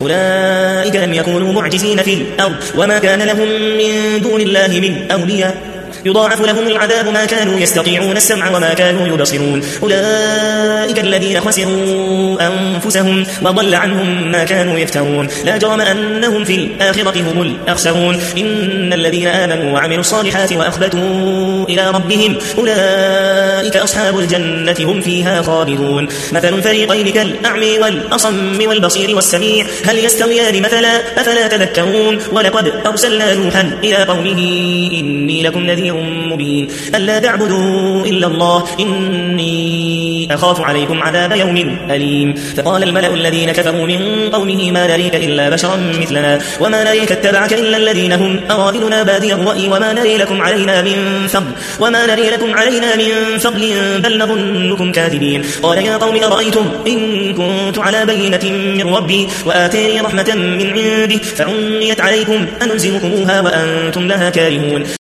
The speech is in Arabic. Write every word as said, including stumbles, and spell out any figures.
أولئك لم يكونوا معجزين في الأرض وما كان لهم من دون الله من أولياء يضاعف لهم العذاب ما كانوا يستطيعون السمع وما كانوا يبصرون. أولئك الذين خسروا أنفسهم وضل عنهم ما كانوا يفترون. لا جرم أنهم في الآخرة هم الأخسرون. إن الذين آمنوا وعملوا الصالحات وأخبتوا إلى ربهم أولئك أصحاب الجنة هم فيها خالدون. مثل الفريقين كالأعمي والأصم والبصير والسميع هل يستويان مثلا أفلا تذكرون. ولقد أرسلنا نوحا إلى قومه إني لكم نذير مبين ألا تعبدوا إلا الله إني أخاف عليكم عذاب يوم أليم. فقال الملأ الذين كفروا من قومه ما نريك إلا بشرا مثلنا وما نريك اتبعك إلا الذين هم أرادلنا بادي الرأي وما نري لكم علينا من فضل وما نري لكم علينا من فضل بل نظنكم كاذبين. قال يا قوم أرأيتم إن كنت على بينة من ربي وآتاني رحمة من عنده فعميت عليكم أنلزمكموها وأنتم لها كارهون.